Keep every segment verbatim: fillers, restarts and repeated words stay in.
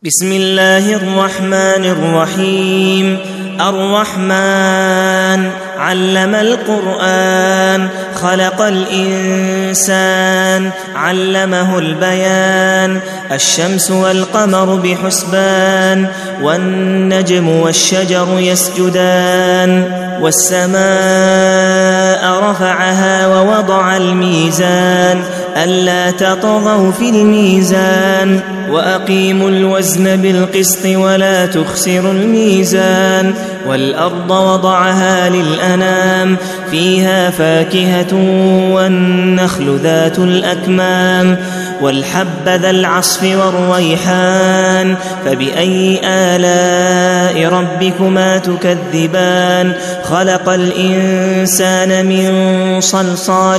بسم الله الرحمن الرحيم. الرحمن علم القرآن، خلق الإنسان، علمه البيان. الشمس والقمر بحسبان، والنجم والشجر يسجدان. والسماء رفعها ووضع الميزان، ألا تطغوا في الميزان، وأقيموا الوزن بالقسط ولا تخسروا الميزان. والأرض وضعها للأنام، فيها فاكهة والنخل ذات الأكمام، والحب ذا العصف والريحان. فبأي آلاء ربكما تكذبان؟ خلق الإنسان من صلصال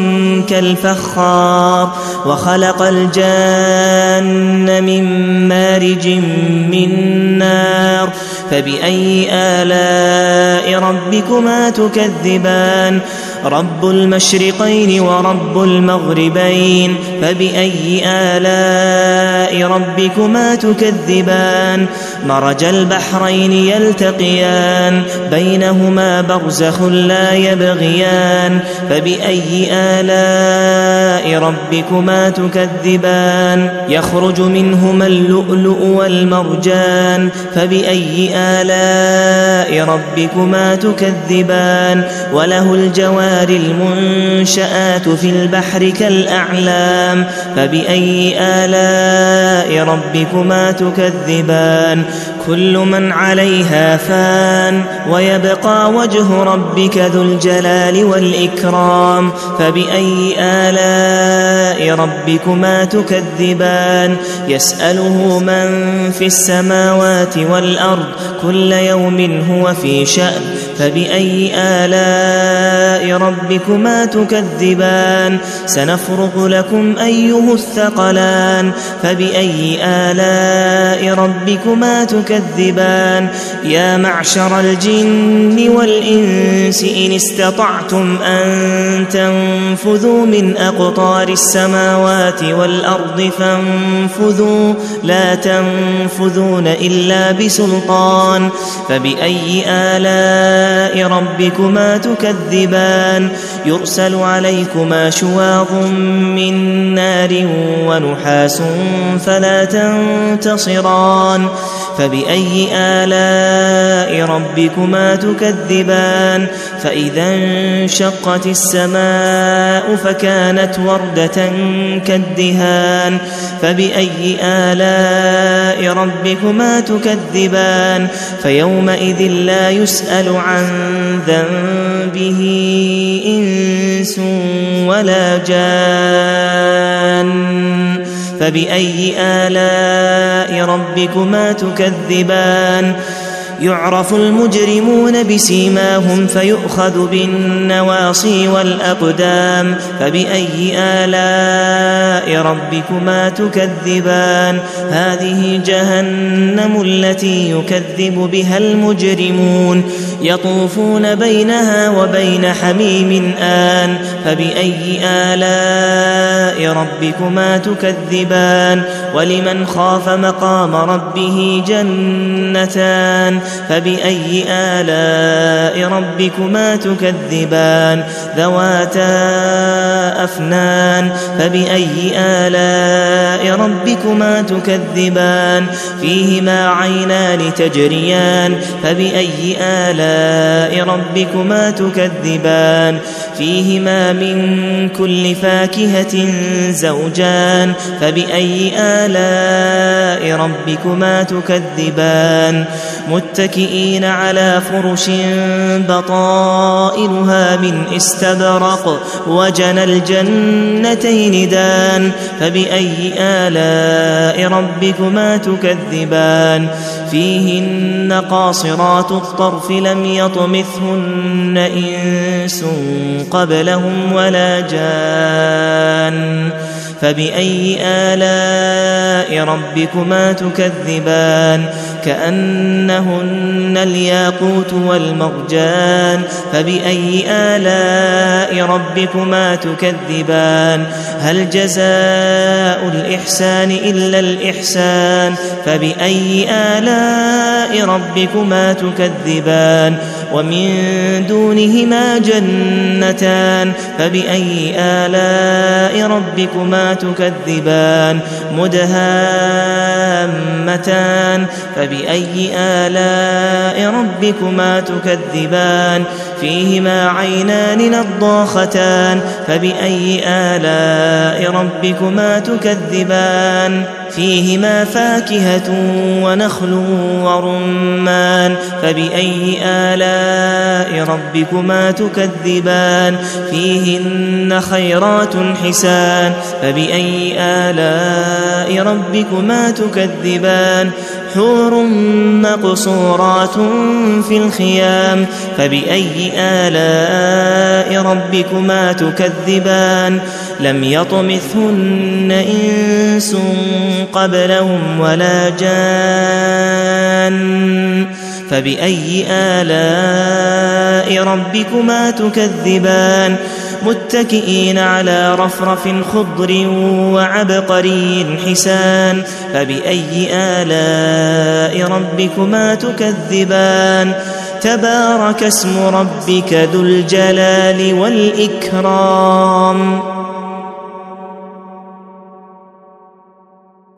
كالفخار، وخلق الجان من مارج من نار. فبأي آلاء ربكما تكذبان؟ رب المشرقين ورب المغربين. فبأي آلاء ربكما تكذبان؟ مرج البحرين يلتقيان، بينهما برزخ لا يبغيان. فبأي آلاء ربكما تكذبان؟ يخرج منهما اللؤلؤ والمرجان. فبأي آلاء ربكما تكذبان؟ وله الجوار المنشآت في البحر كالأعلام. فبأي آلاء ربكما تكذبان؟ كل من عليها فان، ويبقى وجه ربك ذو الجلال والإكرام. فبأي آلاء ربكما تكذبان؟ يسأله من في السماوات والأرض، كل يوم هو في شأن. فبأي آلاء ربكما تكذبان؟ سنفرغ لكم أيها الثقلان. فبأي آلاء ربكما تكذبان؟ يا معشر الجن والإنس إن استطعتم أن تنفذوا من أقطار السماوات والأرض فانفذوا، لا تنفذون إلا بسلطان. فبأي آلاء ربكما تكذبان؟ يرسل عليكما شواظ من نار ونحاس فلا تنتصران. فبأي آلاء ربكما تكذبان؟ فإذا انشقت السماء فكانت وردة كالدهان. فبأي آلاء ربكما تكذبان؟ فيومئذ لا يسأل عن ذنبه إنس ولا جان. فبأي آلاء ربكما تكذبان؟ يعرف المجرمون بسيماهم فيؤخذ بالنواصي والأقدام. فبأي آلاء ربكما تكذبان؟ هذه جهنم التي يكذب بها المجرمون، يطوفون بينها وبين حميم آن. فبأي آلاء ربكما تكذبان؟ ولمن خاف مقام ربه جنتان. فبأي آلاء ربكما تكذبان؟ ذواتا أفنان. فبأي آلاء ربكما تكذبان؟ فيهما عينان تجريان. فبأي آلاء ربكما تكذبان؟ فيهما من كل فاكهة زوجان. فبأي آلاء ربكما تكذبان؟ متكئين على فرش بطائنها من استبرق، وجنى الجنتين دان. فبأي آلاء ربكما تكذبان؟ فيهن قاصرات الطرف لم يطمثهن إنس قبلهم ولا جان. فبأي آلاء ربكما تكذبان؟ كأنهن الياقوت والمرجان فبأي آلاء ربكما تكذبان هل جزاء الإحسان إلا الإحسان فبأي آلاء ربكما تكذبان ومن دونهما جنتان فبأي آلاء ربكما تكذبان مدهامتان فبأي آلاء ربكما تكذبان فيهما عينان نضاختان فبأي آلاء ربكما تكذبان فيهما فاكهة ونخل ورمان فبأي آلاء ربكما تكذبان فيهن خيرات حسان فبأي آلاء ربكما تكذبان حور مقصورات في الخيام فبأي آلاء ربكما تكذبان لم يطمثهن إنس قبلهم ولا جان فبأي آلاء ربكما تكذبان متكئين على رفرف خضر وعبقري حسان فبأي آلاء ربكما تكذبان تبارك اسم ربك ذو الجلال والإكرام.